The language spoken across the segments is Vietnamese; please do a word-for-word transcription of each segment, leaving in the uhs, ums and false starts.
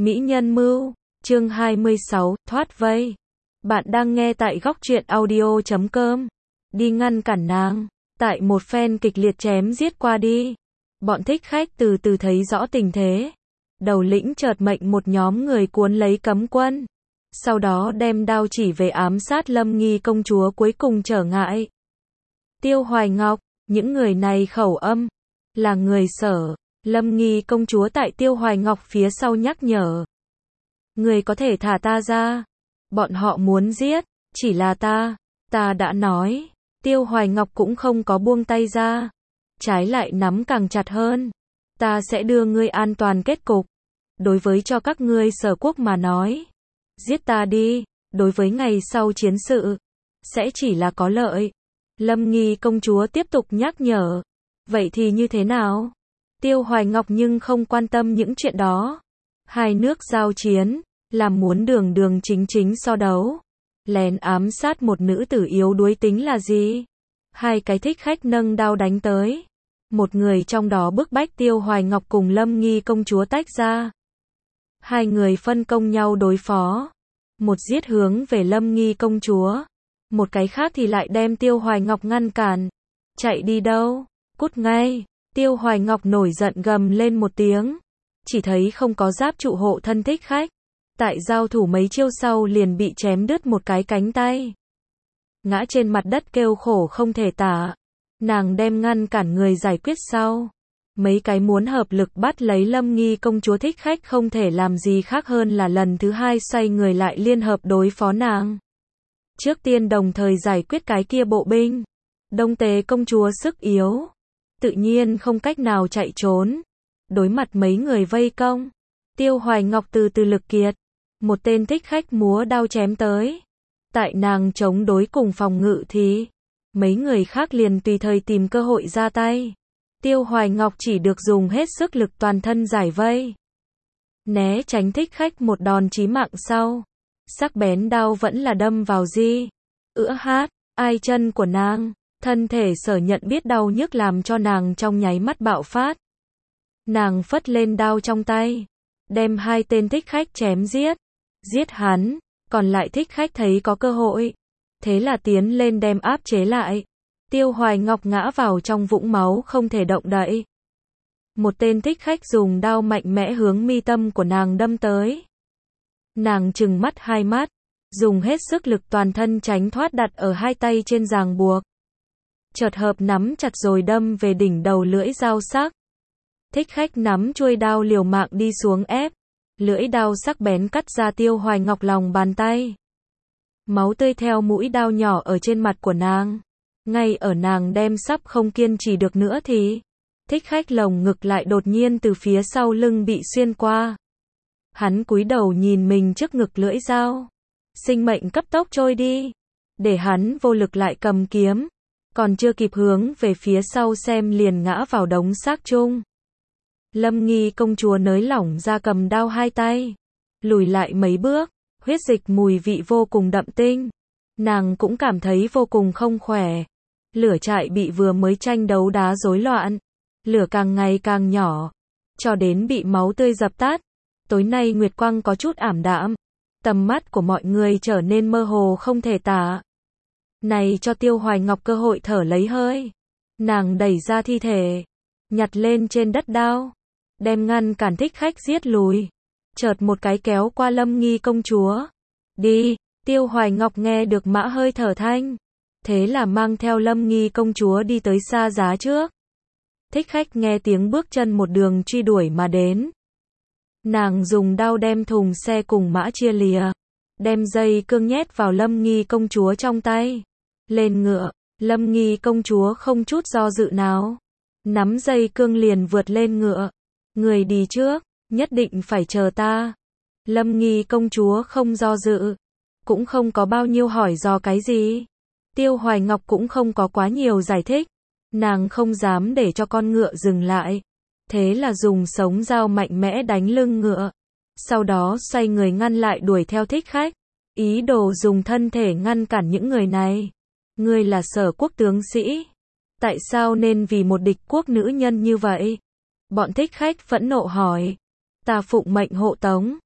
Mỹ nhân mưu, chương hai mươi sáu, thoát vây. Bạn đang nghe tại góc truyện audio chấm com. Đi ngăn cản nàng. Tại một phen kịch liệt chém giết qua đi, bọn thích khách từ từ thấy rõ tình thế. Đầu lĩnh chợt mệnh một nhóm người cuốn lấy cấm quân. Sau đó đem đao chỉ về ám sát Lâm Nghi công chúa cuối cùng trở ngại. Tiêu Hoài Ngọc, những người này khẩu âm là người Sở. Lâm Nghi công chúa tại Tiêu Hoài Ngọc phía sau nhắc nhở. Người có thể thả ta ra. Bọn họ muốn giết, chỉ là ta. Ta đã nói. Tiêu Hoài Ngọc cũng không có buông tay ra. Trái lại nắm càng chặt hơn. Ta sẽ đưa ngươi an toàn kết cục. Đối với cho các ngươi Sở quốc mà nói. Giết ta đi. Đối với ngày sau chiến sự. Sẽ chỉ là có lợi. Lâm Nghi công chúa tiếp tục nhắc nhở. Vậy thì như thế nào? Tiêu Hoài Ngọc nhưng không quan tâm những chuyện đó. Hai nước giao chiến, làm muốn đường đường chính chính so đấu. Lén ám sát một nữ tử yếu đuối tính là gì? Hai cái thích khách nâng đao đánh tới. Một người trong đó bức bách Tiêu Hoài Ngọc cùng Lâm Nghi công chúa tách ra. Hai người phân công nhau đối phó. Một giết hướng về Lâm Nghi công chúa. Một cái khác thì lại đem Tiêu Hoài Ngọc ngăn cản. Chạy đi đâu? Cút ngay! Tiêu Hoài Ngọc nổi giận gầm lên một tiếng. Chỉ thấy không có giáp trụ hộ thân thích khách. Tại giao thủ mấy chiêu sau liền bị chém đứt một cái cánh tay. Ngã trên mặt đất kêu khổ không thể tả. Nàng đem ngăn cản người giải quyết sau. Mấy cái muốn hợp lực bắt lấy Lâm Nghi công chúa thích khách không thể làm gì khác hơn là lần thứ hai xoay người lại liên hợp đối phó nàng. Trước tiên đồng thời giải quyết cái kia bộ binh. Đông Tế công chúa sức yếu. Tự nhiên không cách nào chạy trốn. Đối mặt mấy người vây công. Tiêu Hoài Ngọc từ từ lực kiệt. Một tên thích khách múa đao chém tới. Tại nàng chống đối cùng phòng ngự thì. Mấy người khác liền tùy thời tìm cơ hội ra tay. Tiêu Hoài Ngọc chỉ được dùng hết sức lực toàn thân giải vây. Né tránh thích khách một đòn chí mạng sau. Sắc bén đao vẫn là đâm vào di. Ữa hát, ai chân của nàng. Thân thể Sở nhận biết đau nhức làm cho nàng trong nháy mắt bạo phát. Nàng phất lên đao trong tay. Đem hai tên thích khách chém giết. Giết hắn. Còn lại thích khách thấy có cơ hội. Thế là tiến lên đem áp chế lại. Tiêu Hoài Ngọc ngã vào trong vũng máu không thể động đậy. Một tên thích khách dùng đao mạnh mẽ hướng mi tâm của nàng đâm tới. Nàng trừng mắt hai mắt. Dùng hết sức lực toàn thân tránh thoát đặt ở hai tay trên ràng buộc. Chợt hợp nắm chặt rồi đâm về đỉnh đầu lưỡi dao sắc. Thích khách nắm chuôi đao liều mạng đi xuống ép. Lưỡi đao sắc bén cắt ra Tiêu Hoài Ngọc lòng bàn tay. Máu tươi theo mũi đao nhỏ ở trên mặt của nàng. Ngay ở nàng đem sắp không kiên trì được nữa thì. Thích khách lồng ngực lại đột nhiên từ phía sau lưng bị xuyên qua. Hắn cúi đầu nhìn mình trước ngực lưỡi dao. Sinh mệnh cấp tốc trôi đi. Để hắn vô lực lại cầm kiếm. Còn chưa kịp hướng về phía sau xem liền ngã vào đống xác chung. Lâm Nghi công chúa nới lỏng ra cầm đao hai tay. Lùi lại mấy bước. Huyết dịch mùi vị vô cùng đậm tinh. Nàng cũng cảm thấy vô cùng không khỏe. Lửa trại bị vừa mới tranh đấu đá rối loạn. Lửa càng ngày càng nhỏ. Cho đến bị máu tươi dập tắt. Tối nay nguyệt quang có chút ảm đạm. Tầm mắt của mọi người trở nên mơ hồ không thể tả. Này cho Tiêu Hoài Ngọc cơ hội thở lấy hơi. Nàng đẩy ra thi thể. Nhặt lên trên đất đao. Đem ngăn cản thích khách giết lùi. Chợt một cái kéo qua Lâm Nghi công chúa. Đi. Tiêu Hoài Ngọc nghe được mã hơi thở thanh. Thế là mang theo Lâm Nghi công chúa đi tới xa giá trước. Thích khách nghe tiếng bước chân một đường truy đuổi mà đến. Nàng dùng đao đem thùng xe cùng mã chia lìa. Đem dây cương nhét vào Lâm Nghi công chúa trong tay. Lên ngựa, Lâm Nghi công chúa không chút do dự nào. Nắm dây cương liền vượt lên ngựa. Người đi trước, nhất định phải chờ ta. Lâm Nghi công chúa không do dự. Cũng không có bao nhiêu hỏi do cái gì. Tiêu Hoài Ngọc cũng không có quá nhiều giải thích. Nàng không dám để cho con ngựa dừng lại. Thế là dùng sống dao mạnh mẽ đánh lưng ngựa. Sau đó xoay người ngăn lại đuổi theo thích khách. Ý đồ dùng thân thể ngăn cản những người này. Ngươi là Sở quốc tướng sĩ. Tại sao nên vì một địch quốc nữ nhân như vậy? Bọn thích khách phẫn nộ hỏi. Ta phụng mệnh hộ tống.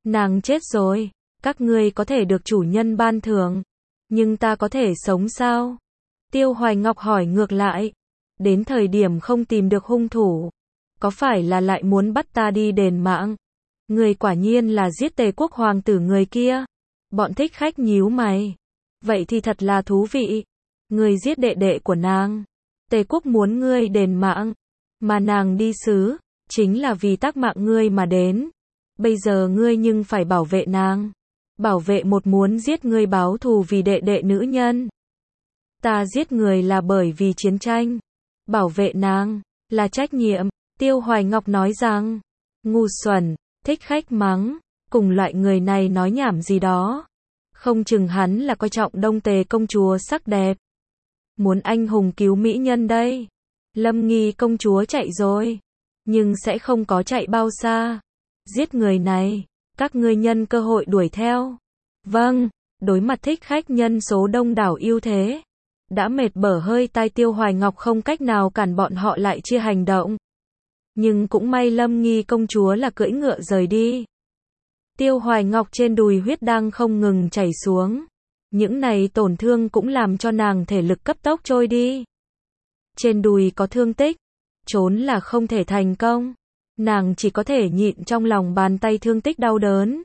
Nàng chết rồi, các ngươi có thể được chủ nhân ban thưởng, nhưng ta có thể sống sao? Tiêu Hoài Ngọc hỏi ngược lại, đến thời điểm không tìm được hung thủ, có phải là lại muốn bắt ta đi đền mạng? Người quả nhiên là giết Tề quốc hoàng tử người kia. Bọn thích khách nhíu mày. Vậy thì thật là thú vị. Người giết đệ đệ của nàng. Tề quốc muốn ngươi đền mạng, mà nàng đi sứ, chính là vì tác mạng ngươi mà đến. Bây giờ ngươi nhưng phải bảo vệ nàng. Bảo vệ một muốn giết ngươi báo thù vì đệ đệ nữ nhân. Ta giết người là bởi vì chiến tranh. Bảo vệ nàng là trách nhiệm. Tiêu Hoài Ngọc nói rằng, ngu xuẩn, thích khách mắng, cùng loại người này nói nhảm gì đó. Không chừng hắn là coi trọng Đông Tề công chúa sắc đẹp. Muốn anh hùng cứu mỹ nhân đây. Lâm Nghi công chúa chạy rồi, nhưng sẽ không có chạy bao xa. Giết người này, các ngươi nhân cơ hội đuổi theo. Vâng, đối mặt thích khách nhân số đông đảo ưu thế. Đã mệt bở hơi tai Tiêu Hoài Ngọc không cách nào cản bọn họ lại chia hành động. Nhưng cũng may Lâm Nghi công chúa là cưỡi ngựa rời đi. Tiêu Hoài Ngọc trên đùi huyết đang không ngừng chảy xuống. Những này tổn thương cũng làm cho nàng thể lực cấp tốc trôi đi. Trên đùi có thương tích, trốn là không thể thành công. Nàng chỉ có thể nhịn trong lòng bàn tay thương tích đau đớn.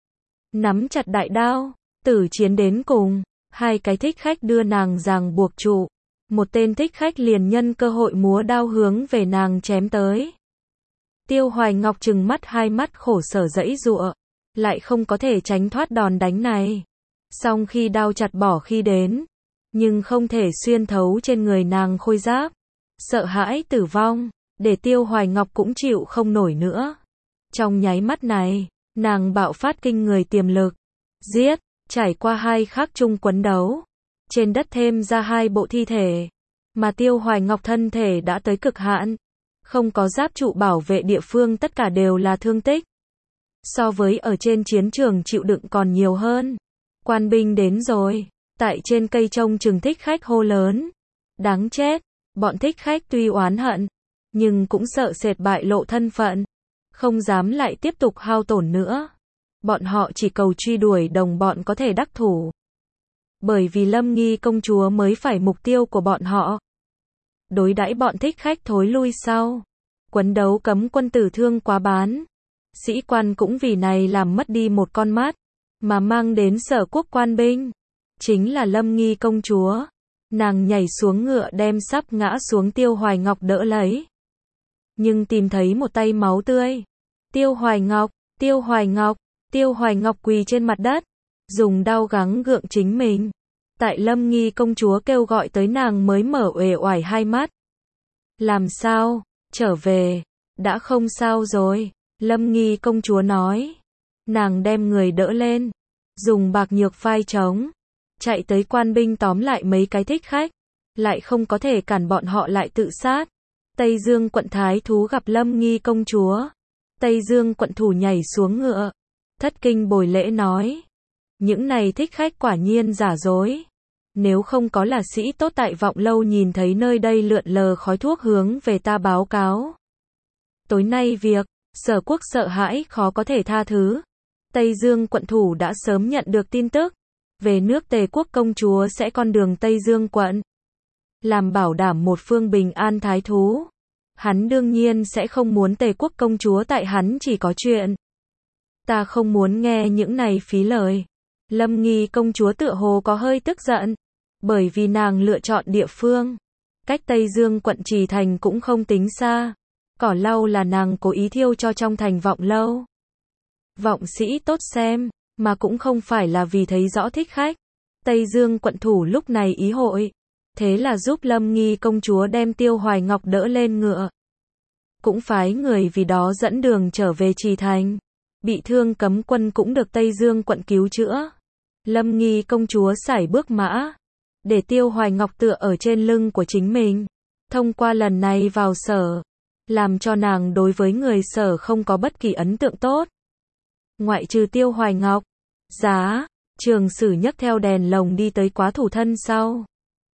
Nắm chặt đại đao, tử chiến đến cùng. Hai cái thích khách đưa nàng ràng buộc trụ. Một tên thích khách liền nhân cơ hội múa đao hướng về nàng chém tới. Tiêu Hoài Ngọc trừng mắt hai mắt khổ sở giãy giụa, lại không có thể tránh thoát đòn đánh này. Song khi đao chặt bỏ khi đến, nhưng không thể xuyên thấu trên người nàng khôi giáp. Sợ hãi tử vong, để Tiêu Hoài Ngọc cũng chịu không nổi nữa. Trong nháy mắt này, nàng bạo phát kinh người tiềm lực. Giết, trải qua hai khắc chung quấn đấu. Trên đất thêm ra hai bộ thi thể, mà Tiêu Hoài Ngọc thân thể đã tới cực hạn. Không có giáp trụ bảo vệ địa phương tất cả đều là thương tích. So với ở trên chiến trường chịu đựng còn nhiều hơn. Quan binh đến rồi, tại trên cây trông chừng thích khách hô lớn. Đáng chết, bọn thích khách tuy oán hận, nhưng cũng sợ sệt bại lộ thân phận. Không dám lại tiếp tục hao tổn nữa. Bọn họ chỉ cầu truy đuổi đồng bọn có thể đắc thủ. Bởi vì Lâm Nghi công chúa mới phải mục tiêu của bọn họ. Đối đãi bọn thích khách thối lui sau. Quấn đấu cấm quân tử thương quá bán. Sĩ quan cũng vì này làm mất đi một con mắt. Mà mang đến Sở quốc quan binh. Chính là Lâm Nghi công chúa. Nàng nhảy xuống ngựa đem sắp ngã xuống Tiêu Hoài Ngọc đỡ lấy. Nhưng tìm thấy một tay máu tươi. Tiêu Hoài Ngọc, Tiêu Hoài Ngọc, Tiêu Hoài Ngọc quỳ trên mặt đất. Dùng đau gắng gượng chính mình. Tại Lâm Nghi công chúa kêu gọi tới nàng mới mở uể oải hai mắt. Làm sao? Trở về. Đã không sao rồi. Lâm Nghi công chúa nói. Nàng đem người đỡ lên. Dùng bạc nhược phai trống. Chạy tới quan binh tóm lại mấy cái thích khách. Lại không có thể cản bọn họ lại tự sát. Tây Dương quận thái thú gặp Lâm Nghi công chúa. Tây Dương quận thủ nhảy xuống ngựa. Thất kinh bồi lễ nói. Những này thích khách quả nhiên giả dối. Nếu không có là sĩ tốt tại Vọng Lâu nhìn thấy nơi đây lượn lờ khói thuốc hướng về ta báo cáo. Tối nay việc, Sở quốc sợ hãi khó có thể tha thứ. Tây Dương quận thủ đã sớm nhận được tin tức. Về nước Tề quốc công chúa sẽ con đường Tây Dương quận. Làm bảo đảm một phương bình an thái thú. Hắn đương nhiên sẽ không muốn Tề quốc công chúa tại hắn chỉ có chuyện. Ta không muốn nghe những này phí lời. Lâm Nghi công chúa tựa hồ có hơi tức giận. Bởi vì nàng lựa chọn địa phương. Cách Tây Dương quận Trì Thành cũng không tính xa. Cỏ lau là nàng cố ý thiêu cho trong thành Vọng Lâu. Vọng sĩ tốt xem, mà cũng không phải là vì thấy rõ thích khách. Tây Dương quận thủ lúc này ý hội. Thế là giúp Lâm Nghi công chúa đem Tiêu Hoài Ngọc đỡ lên ngựa. Cũng phái người vì đó dẫn đường trở về Trì Thành. Bị thương cấm quân cũng được Tây Dương quận cứu chữa. Lâm Nghi công chúa sải bước mã. Để Tiêu Hoài Ngọc tựa ở trên lưng của chính mình. Thông qua lần này vào Sở. Làm cho nàng đối với người Sở không có bất kỳ ấn tượng tốt. Ngoại trừ Tiêu Hoài Ngọc. Giá, Trường Sử nhấc theo đèn lồng đi tới quá thủ thân sau.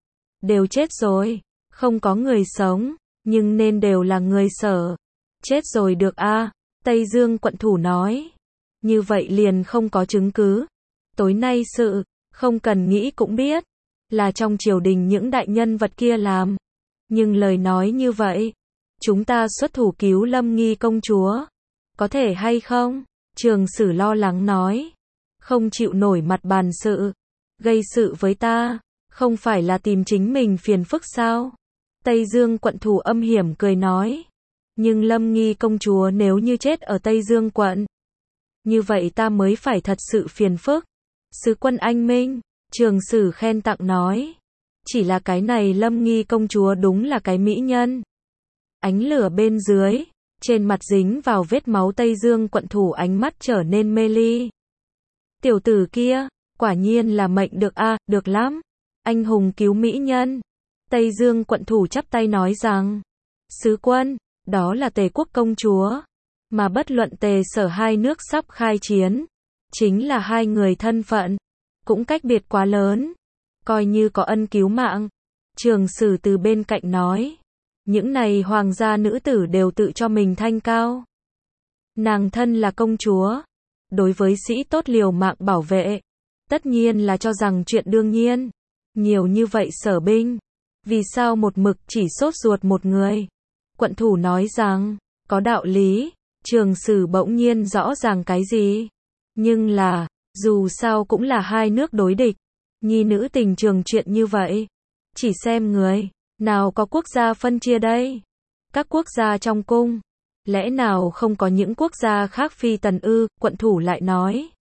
Đều chết rồi. Không có người sống. Nhưng nên đều là người Sở. Chết rồi được a. Tây Dương quận thủ nói. Như vậy liền không có chứng cứ. Tối nay sự, không cần nghĩ cũng biết, là trong triều đình những đại nhân vật kia làm. Nhưng lời nói như vậy, chúng ta xuất thủ cứu Lâm Nghi công chúa, có thể hay không? Trường Sử lo lắng nói, không chịu nổi mặt bàn sự, gây sự với ta, không phải là tìm chính mình phiền phức sao? Tây Dương quận thủ âm hiểm cười nói, nhưng Lâm Nghi công chúa nếu như chết ở Tây Dương quận, như vậy ta mới phải thật sự phiền phức. Sứ quân anh minh, Trường Sử khen tặng nói, chỉ là cái này Lâm Nghi công chúa đúng là cái mỹ nhân. Ánh lửa bên dưới, trên mặt dính vào vết máu Tây Dương quận thủ ánh mắt trở nên mê ly. Tiểu tử kia, quả nhiên là mệnh được a, à, được lắm. Anh hùng cứu mỹ nhân. Tây Dương quận thủ chắp tay nói rằng, sứ quân, đó là Tề quốc công chúa, mà bất luận Tề Sở hai nước sắp khai chiến, chính là hai người thân phận, cũng cách biệt quá lớn, coi như có ân cứu mạng. Trường Sử từ bên cạnh nói, những này hoàng gia nữ tử đều tự cho mình thanh cao. Nàng thân là công chúa, đối với sĩ tốt liều mạng bảo vệ, tất nhiên là cho rằng chuyện đương nhiên. Nhiều như vậy sở binh, vì sao một mực chỉ sốt ruột một người? Quận thủ nói rằng, có đạo lý. Trường Sử bỗng nhiên rõ ràng cái gì? Nhưng là, dù sao cũng là hai nước đối địch, nhi nữ tình trường chuyện như vậy, chỉ xem người, nào có quốc gia phân chia đây? Các quốc gia trong cung, lẽ nào không có những quốc gia khác phi tần ư? Quận thủ lại nói,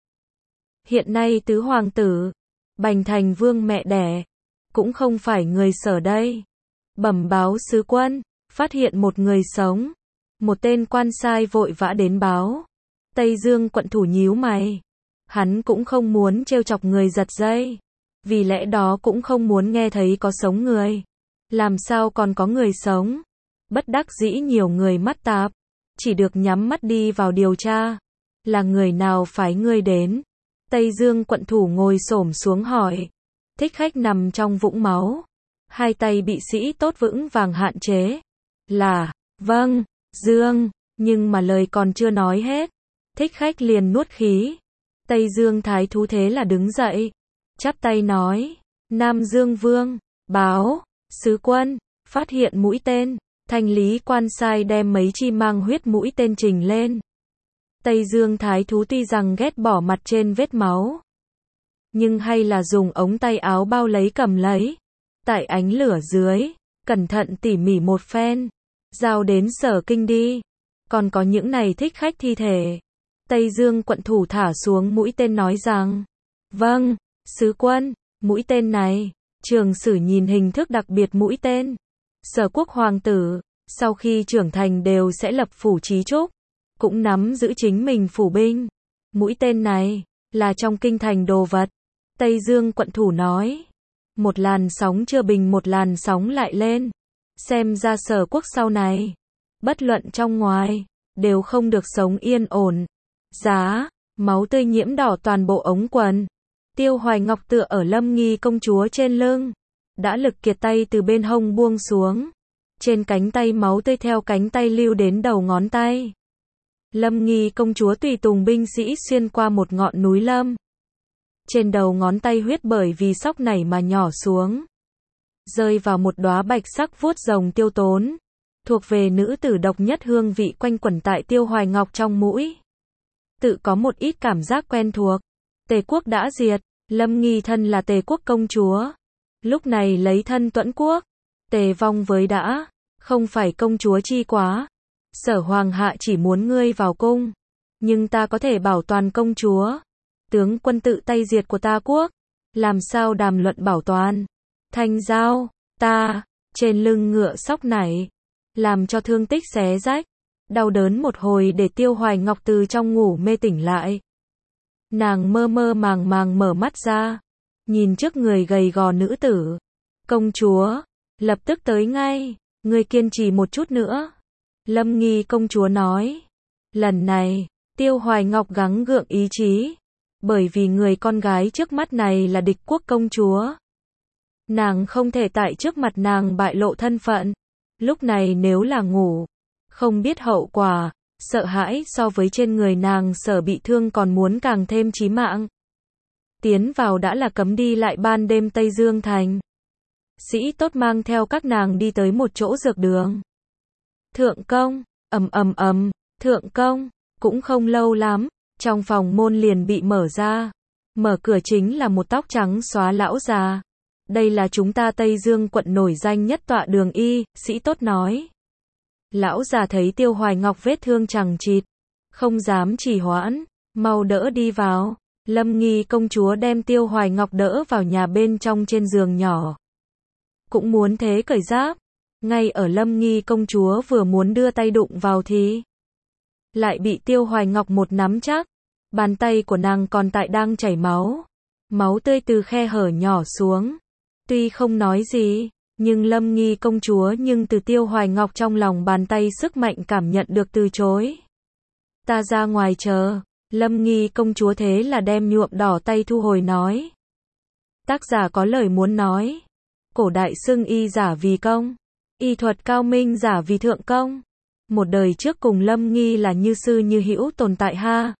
hiện nay tứ hoàng tử, Bành Thành vương mẹ đẻ, cũng không phải người Sở đây. Bẩm báo sứ quân, phát hiện một người sống. Một tên quan sai vội vã đến báo. Tây Dương quận thủ nhíu mày. Hắn cũng không muốn trêu chọc người giật dây. Vì lẽ đó cũng không muốn nghe thấy có sống người. Làm sao còn có người sống? Bất đắc dĩ nhiều người mắt tạp, chỉ được nhắm mắt đi vào điều tra. Là người nào phái ngươi đến? Tây Dương quận thủ ngồi xổm xuống hỏi. Thích khách nằm trong vũng máu, hai tay bị sĩ tốt vững vàng hạn chế. Là, vâng, Dương, nhưng mà lời còn chưa nói hết, thích khách liền nuốt khí. Tây Dương thái thú thế là đứng dậy, chắp tay nói, Nam Dương vương, báo, sứ quân, phát hiện mũi tên. Thanh lý quan sai đem mấy chi mang huyết mũi tên trình lên. Tây Dương thái thú tuy rằng ghét bỏ mặt trên vết máu, nhưng hay là dùng ống tay áo bao lấy cầm lấy. Tại ánh lửa dưới, cẩn thận tỉ mỉ một phen, giao đến Sở Kinh đi. Còn có những này thích khách thi thể. Tây Dương quận thủ thả xuống mũi tên nói rằng, vâng, sứ quân, mũi tên này. Trường Sử nhìn hình thức đặc biệt mũi tên. Sở quốc hoàng tử, sau khi trưởng thành đều sẽ lập phủ trí trúc, cũng nắm giữ chính mình phủ binh. Mũi tên này, là trong kinh thành đồ vật. Tây Dương quận thủ nói, một làn sóng chưa bình một làn sóng lại lên. Xem ra Sở quốc sau này, bất luận trong ngoài, đều không được sống yên ổn. Giá, máu tươi nhiễm đỏ toàn bộ ống quần. Tiêu Hoài Ngọc tựa ở Lâm Nghi công chúa trên lưng, đã lực kiệt tay từ bên hông buông xuống. Trên cánh tay máu tươi theo cánh tay lưu đến đầu ngón tay. Lâm Nghi công chúa tùy tùng binh sĩ xuyên qua một ngọn núi lâm. Trên đầu ngón tay huyết bởi vì sóc nảy mà nhỏ xuống, rơi vào một đóa bạch sắc vuốt rồng tiêu tốn, thuộc về nữ tử độc nhất hương vị quanh quẩn tại Tiêu Hoài Ngọc trong mũi. Tự có một ít cảm giác quen thuộc. Tề quốc đã diệt, Lâm Nghi thân là Tề quốc công chúa, lúc này lấy thân Tuẫn quốc. Tề vong với đã, không phải công chúa chi quá. Sở hoàng hạ chỉ muốn ngươi vào cung, nhưng ta có thể bảo toàn công chúa. Tướng quân tự tay diệt của ta quốc, làm sao đàm luận bảo toàn? Thanh giao, ta, trên lưng ngựa sóc nảy, làm cho thương tích xé rách, đau đớn một hồi để Tiêu Hoài Ngọc từ trong ngủ mê tỉnh lại. Nàng mơ mơ màng màng mở mắt ra, nhìn trước người gầy gò nữ tử. Công chúa, lập tức tới ngay, ngươi kiên trì một chút nữa. Lâm Nghi công chúa nói. Lần này, Tiêu Hoài Ngọc gắng gượng ý chí, bởi vì người con gái trước mắt này là địch quốc công chúa. Nàng không thể tại trước mặt nàng bại lộ thân phận. Lúc này nếu là ngủ, không biết hậu quả, sợ hãi so với trên người nàng sở bị thương còn muốn càng thêm chí mạng. Tiến vào đã là cấm đi lại ban đêm Tây Dương Thành. Sĩ tốt mang theo các nàng đi tới một chỗ dược đường. Thượng công, ầm ầm ầm, thượng công, cũng không lâu lắm, trong phòng môn liền bị mở ra. Mở cửa chính là một tóc trắng xóa lão già. Đây là chúng ta Tây Dương quận nổi danh nhất tọa đường y, sĩ tốt nói. Lão già thấy Tiêu Hoài Ngọc vết thương chằng chịt, không dám trì hoãn, mau đỡ đi vào. Lâm Nghi công chúa đem Tiêu Hoài Ngọc đỡ vào nhà bên trong trên giường nhỏ. Cũng muốn thế cởi giáp. Ngay ở Lâm Nghi công chúa vừa muốn đưa tay đụng vào thì lại bị Tiêu Hoài Ngọc một nắm chắc. Bàn tay của nàng còn tại đang chảy máu. Máu tươi từ khe hở nhỏ xuống. Tuy không nói gì, nhưng Lâm Nghi công chúa nhưng từ Tiêu Hoài Ngọc trong lòng bàn tay sức mạnh cảm nhận được từ chối. Ta ra ngoài chờ. Lâm Nghi công chúa thế là đem nhuộm đỏ tay thu hồi nói. Tác giả có lời muốn nói. Cổ đại xưng y giả vì công. Y thuật cao minh giả vì thượng công. Một đời trước cùng Lâm Nghi là như sư như hữu tồn tại ha.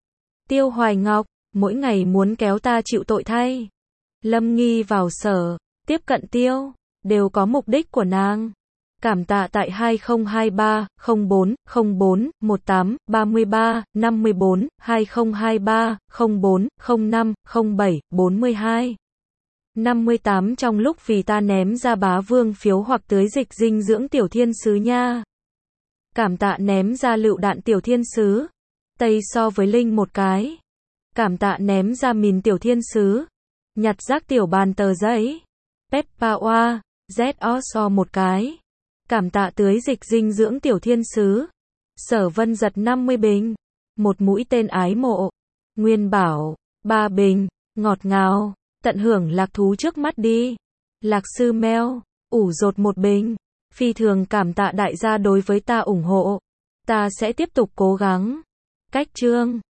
Tiêu Hoài Ngọc, mỗi ngày muốn kéo ta chịu tội thay. Lâm Nghi vào sở, tiếp cận Tiêu, đều có mục đích của nàng. Cảm tạ tại hai không hai ba không bốn không bốn một tám ba ba năm bốn hai không hai ba không bốn không năm không bảy bốn hai năm tám trong lúc vì ta ném ra bá vương phiếu hoặc tưới dịch dinh dưỡng tiểu thiên sứ nha. Cảm tạ ném ra lựu đạn tiểu thiên sứ. Tây so với Linh một cái. Cảm tạ ném ra mìn tiểu thiên sứ. Nhặt rác tiểu bàn tờ giấy. Peppa oa, Z O so một cái. Cảm tạ tưới dịch dinh dưỡng tiểu thiên sứ. Sở Vân giật năm mươi bình. Một mũi tên ái mộ. Nguyên bảo, ba bình. Ngọt ngào. Tận hưởng lạc thú trước mắt đi. Lạc sư mèo, ủ rột một bình. Phi thường cảm tạ đại gia đối với ta ủng hộ. Ta sẽ tiếp tục cố gắng. Cách chương